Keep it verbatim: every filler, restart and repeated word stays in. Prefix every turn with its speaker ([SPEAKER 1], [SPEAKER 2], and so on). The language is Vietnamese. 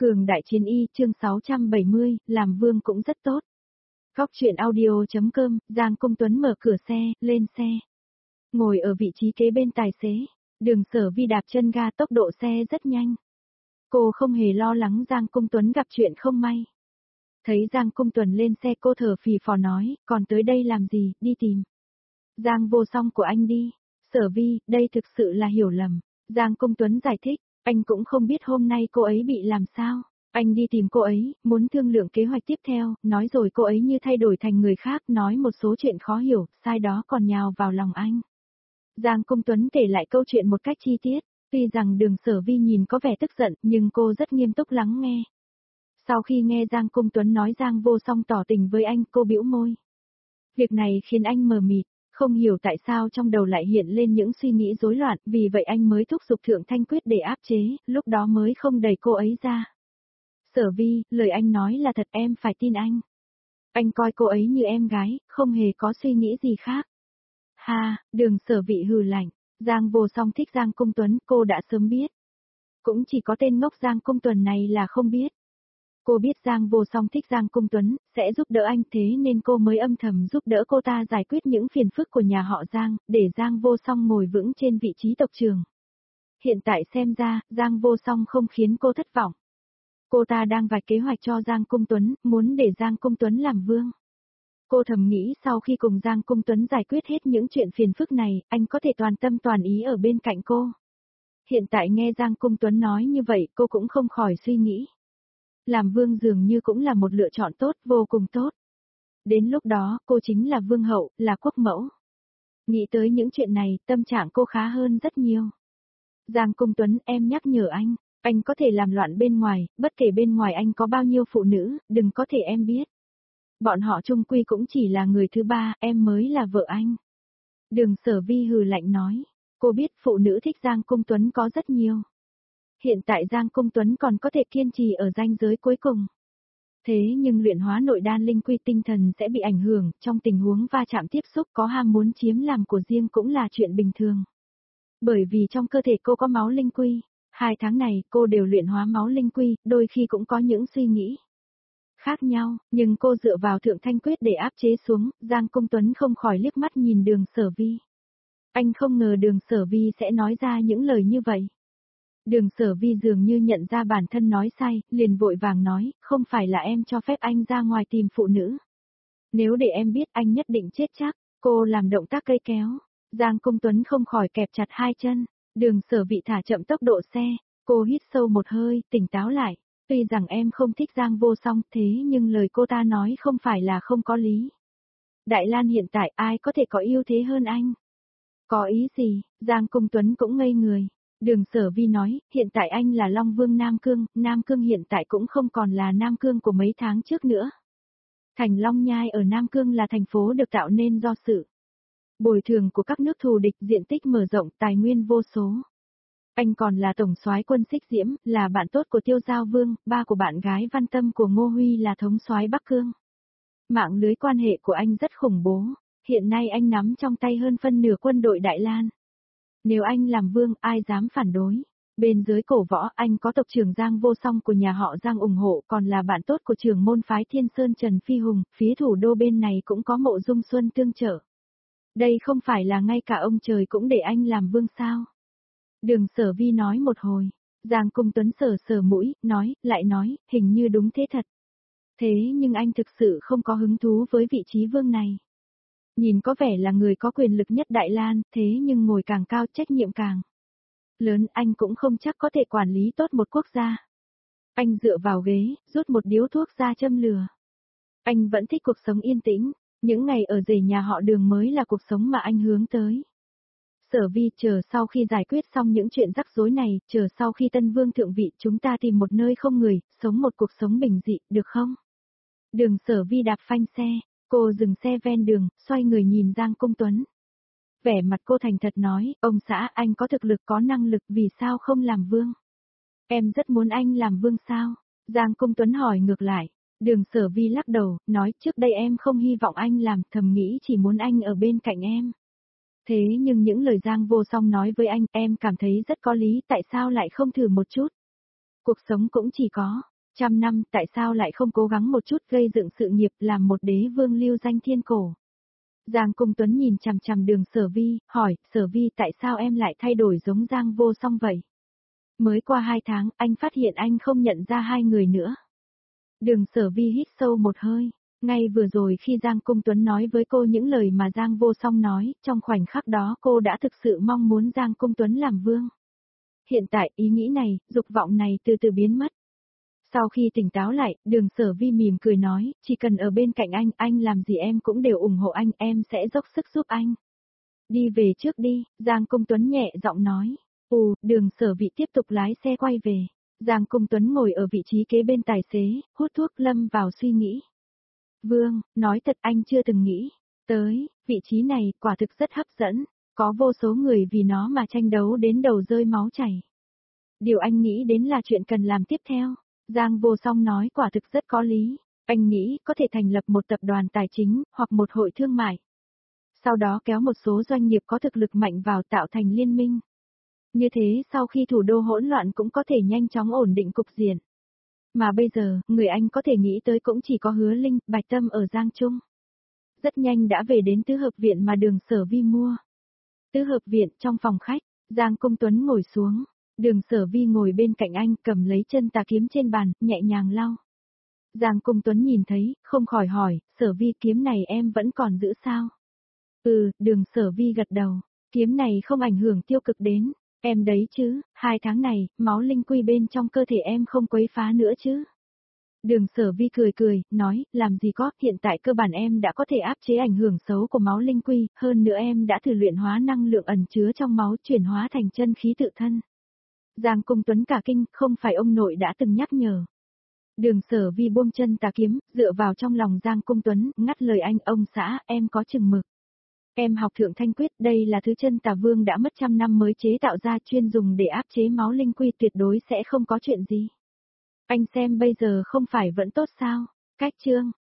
[SPEAKER 1] Cường đại chiến y chương sáu trăm bảy mươi, làm vương cũng rất tốt. Góc truyện audio.com, Giang Công Tuấn mở cửa xe, lên xe. Ngồi ở vị trí kế bên tài xế, Đường Sở Vi đạp chân ga tốc độ xe rất nhanh. Cô không hề lo lắng Giang Công Tuấn gặp chuyện không may. Thấy Giang Công Tuấn lên xe cô thở phì phò nói, còn tới đây làm gì, đi tìm. Giang Vô Song của anh đi. Sở Vi, đây thực sự là hiểu lầm. Giang Công Tuấn giải thích, anh cũng không biết hôm nay cô ấy bị làm sao. Anh đi tìm cô ấy, muốn thương lượng kế hoạch tiếp theo, nói rồi cô ấy như thay đổi thành người khác, nói một số chuyện khó hiểu, sai đó còn nhào vào lòng anh. Giang Công Tuấn kể lại câu chuyện một cách chi tiết, tuy rằng Đường Sở Vi nhìn có vẻ tức giận, nhưng cô rất nghiêm túc lắng nghe. Sau khi nghe Giang Công Tuấn nói Giang Vô Song tỏ tình với anh, cô bĩu môi. Việc này khiến anh mờ mịt, không hiểu tại sao trong đầu lại hiện lên những suy nghĩ rối loạn, vì vậy anh mới thúc giục Thượng Thanh Quyết để áp chế, lúc đó mới không đẩy cô ấy ra. Sở Vi, lời anh nói là thật, em phải tin anh. Anh coi cô ấy như em gái, không hề có suy nghĩ gì khác. Ha, Đường Sở Vi hừ lạnh, Giang Vô Song thích Giang Công Tuấn, cô đã sớm biết. Cũng chỉ có tên ngốc Giang Công Tuấn này là không biết. Cô biết Giang Vô Song thích Giang Công Tuấn, sẽ giúp đỡ anh, thế nên cô mới âm thầm giúp đỡ cô ta giải quyết những phiền phức của nhà họ Giang, để Giang Vô Song ngồi vững trên vị trí tộc trưởng. Hiện tại xem ra, Giang Vô Song không khiến cô thất vọng. Cô ta đang vạch kế hoạch cho Giang Công Tuấn, muốn để Giang Công Tuấn làm vương. Cô thầm nghĩ sau khi cùng Giang Công Tuấn giải quyết hết những chuyện phiền phức này, anh có thể toàn tâm toàn ý ở bên cạnh cô. Hiện tại nghe Giang Công Tuấn nói như vậy, cô cũng không khỏi suy nghĩ. Làm vương dường như cũng là một lựa chọn tốt, vô cùng tốt. Đến lúc đó, cô chính là vương hậu, là quốc mẫu. Nghĩ tới những chuyện này, tâm trạng cô khá hơn rất nhiều. Giang Công Tuấn, em nhắc nhở anh, anh có thể làm loạn bên ngoài, bất kể bên ngoài anh có bao nhiêu phụ nữ, đừng có thể em biết. Bọn họ chung quy cũng chỉ là người thứ ba, em mới là vợ anh. Đường Sở Vi hừ lạnh nói, cô biết phụ nữ thích Giang Công Tuấn có rất nhiều. Hiện tại Giang Công Tuấn còn có thể kiên trì ở ranh giới cuối cùng. Thế nhưng luyện hóa nội đan linh quy tinh thần sẽ bị ảnh hưởng, trong tình huống va chạm tiếp xúc có ham muốn chiếm làm của riêng cũng là chuyện bình thường. Bởi vì trong cơ thể cô có máu linh quy, hai tháng này cô đều luyện hóa máu linh quy, đôi khi cũng có những suy nghĩ khác nhau, nhưng cô dựa vào Thượng Thanh Quyết để áp chế xuống, Giang Công Tuấn không khỏi liếc mắt nhìn Đường Sở Vi. Anh không ngờ Đường Sở Vi sẽ nói ra những lời như vậy. Đường Sở Vi dường như nhận ra bản thân nói sai, liền vội vàng nói, không phải là em cho phép anh ra ngoài tìm phụ nữ. Nếu để em biết anh nhất định chết chắc, cô làm động tác cây kéo. Giang Công Tuấn không khỏi kẹp chặt hai chân, Đường Sở Vi thả chậm tốc độ xe, cô hít sâu một hơi, tỉnh táo lại. Tuy rằng em không thích Giang Vô Song thế nhưng lời cô ta nói không phải là không có lý. Đại Lan hiện tại ai có thể có ưu thế hơn anh? Có ý gì? Giang Công Tuấn cũng ngây người. Đường Sở Vi nói, hiện tại anh là Long Vương Nam Cương, Nam Cương hiện tại cũng không còn là Nam Cương của mấy tháng trước nữa. Thành Long Nhai ở Nam Cương là thành phố được tạo nên do sự bồi thường của các nước thù địch, diện tích mở rộng, tài nguyên vô số. Anh còn là tổng soái quân Xích Diễm, là bạn tốt của Tiêu Giao Vương, ba của bạn gái Văn Tâm của Ngô Huy là thống soái Bắc Cương. Mạng lưới quan hệ của anh rất khủng bố, hiện nay anh nắm trong tay hơn phân nửa quân đội Đại Lan. Nếu anh làm vương, ai dám phản đối? Bên dưới cổ võ, anh có tộc trưởng Giang Vô Song của nhà họ Giang ủng hộ, còn là bạn tốt của trưởng môn phái Thiên Sơn Trần Phi Hùng, phía thủ đô bên này cũng có Mộ Dung Xuân tương trợ. Đây không phải là ngay cả ông trời cũng để anh làm vương sao? Đường Sở Vi nói một hồi, Giang Công Tuấn sờ sờ mũi, nói, lại nói, hình như đúng thế thật. Thế nhưng anh thực sự không có hứng thú với vị trí vương này. Nhìn có vẻ là người có quyền lực nhất Đại Lan, thế nhưng ngồi càng cao trách nhiệm càng lớn, anh cũng không chắc có thể quản lý tốt một quốc gia. Anh dựa vào ghế, rút một điếu thuốc ra châm lửa. Anh vẫn thích cuộc sống yên tĩnh, những ngày ở rể nhà họ Đường mới là cuộc sống mà anh hướng tới. Sở Vi, chờ sau khi giải quyết xong những chuyện rắc rối này, chờ sau khi Tân Vương thượng vị chúng ta tìm một nơi không người, sống một cuộc sống bình dị, được không? Đường Sở Vi đạp phanh xe. Cô dừng xe ven đường, xoay người nhìn Giang Công Tuấn. Vẻ mặt cô thành thật nói, ông xã anh có thực lực có năng lực vì sao không làm vương? Em rất muốn anh làm vương sao? Giang Công Tuấn hỏi ngược lại. Đường Sở Vi lắc đầu, nói trước đây em không hy vọng anh làm, thầm nghĩ chỉ muốn anh ở bên cạnh em. Thế nhưng những lời Giang Vô Song nói với anh, em cảm thấy rất có lý, tại sao lại không thử một chút? Cuộc sống cũng chỉ có Trăm năm, tại sao lại không cố gắng một chút gây dựng sự nghiệp làm một đế vương lưu danh thiên cổ? Giang Cung Tuấn nhìn chằm chằm Đường Sở Vi, hỏi, Sở Vi tại sao em lại thay đổi giống Giang Vô Song vậy? Mới qua hai tháng, anh phát hiện anh không nhận ra hai người nữa. Đường Sở Vi hít sâu một hơi. Ngay vừa rồi khi Giang Cung Tuấn nói với cô những lời mà Giang Vô Song nói, trong khoảnh khắc đó cô đã thực sự mong muốn Giang Cung Tuấn làm vương. Hiện tại ý nghĩ này, dục vọng này từ từ biến mất. Sau khi tỉnh táo lại, Đường Sở Vi mỉm cười nói, chỉ cần ở bên cạnh anh, anh làm gì em cũng đều ủng hộ anh, em sẽ dốc sức giúp anh. Đi về trước đi, Giang Cung Tuấn nhẹ giọng nói. Ù, Đường Sở Vi tiếp tục lái xe quay về. Giang Cung Tuấn ngồi ở vị trí kế bên tài xế, hút thuốc lâm vào suy nghĩ. Vương, nói thật anh chưa từng nghĩ tới, vị trí này quả thực rất hấp dẫn, có vô số người vì nó mà tranh đấu đến đầu rơi máu chảy. Điều anh nghĩ đến là chuyện cần làm tiếp theo. Giang Vô Song nói quả thực rất có lý, anh nghĩ có thể thành lập một tập đoàn tài chính, hoặc một hội thương mại. Sau đó kéo một số doanh nghiệp có thực lực mạnh vào tạo thành liên minh. Như thế sau khi thủ đô hỗn loạn cũng có thể nhanh chóng ổn định cục diện. Mà bây giờ, người anh có thể nghĩ tới cũng chỉ có Hứa Linh, Bạch Tâm ở Giang Trung. Rất nhanh đã về đến tứ hợp viện mà Đường Sở Vi mua. Tứ hợp viện trong phòng khách, Giang Cung Tuấn ngồi xuống. Đường Sở Vi ngồi bên cạnh anh cầm lấy chân tà kiếm trên bàn, nhẹ nhàng lau. Giang Cung Tuấn nhìn thấy, không khỏi hỏi, Sở Vi kiếm này em vẫn còn giữ sao? Ừ, Đường Sở Vi gật đầu, kiếm này không ảnh hưởng tiêu cực đến em đấy chứ, hai tháng này, máu linh quy bên trong cơ thể em không quấy phá nữa chứ. Đường Sở Vi cười cười, nói, làm gì có, hiện tại cơ bản em đã có thể áp chế ảnh hưởng xấu của máu linh quy, hơn nữa em đã thử luyện hóa năng lượng ẩn chứa trong máu chuyển hóa thành chân khí tự thân. Giang Cung Tuấn cả kinh, không phải ông nội đã từng nhắc nhở. Đường Sở Vi buông chân tà kiếm, dựa vào trong lòng Giang Cung Tuấn, ngắt lời anh, ông xã, em có chừng mực. Em học Thượng Thanh Quyết, đây là thứ chân tà vương đã mất trăm năm mới chế tạo ra, chuyên dùng để áp chế máu linh quy, tuyệt đối sẽ không có chuyện gì. Anh xem bây giờ không phải vẫn tốt sao? Cách chương